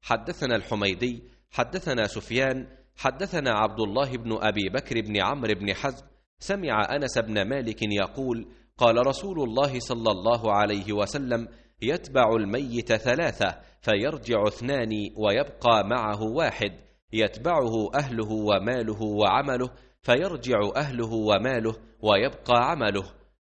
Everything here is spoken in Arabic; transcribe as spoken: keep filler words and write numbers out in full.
حدثنا الحميدي حدثنا سفيان حدثنا عبد الله بن أبي بكر بن عمرو بن حزم سمع أنس بن مالك يقول قال رسول الله صلى الله عليه وسلم يتبع الميت ثلاثة فيرجع اثنان ويبقى معه واحد، يتبعه أهله وماله وعمله فيرجع أهله وماله ويبقى عمله.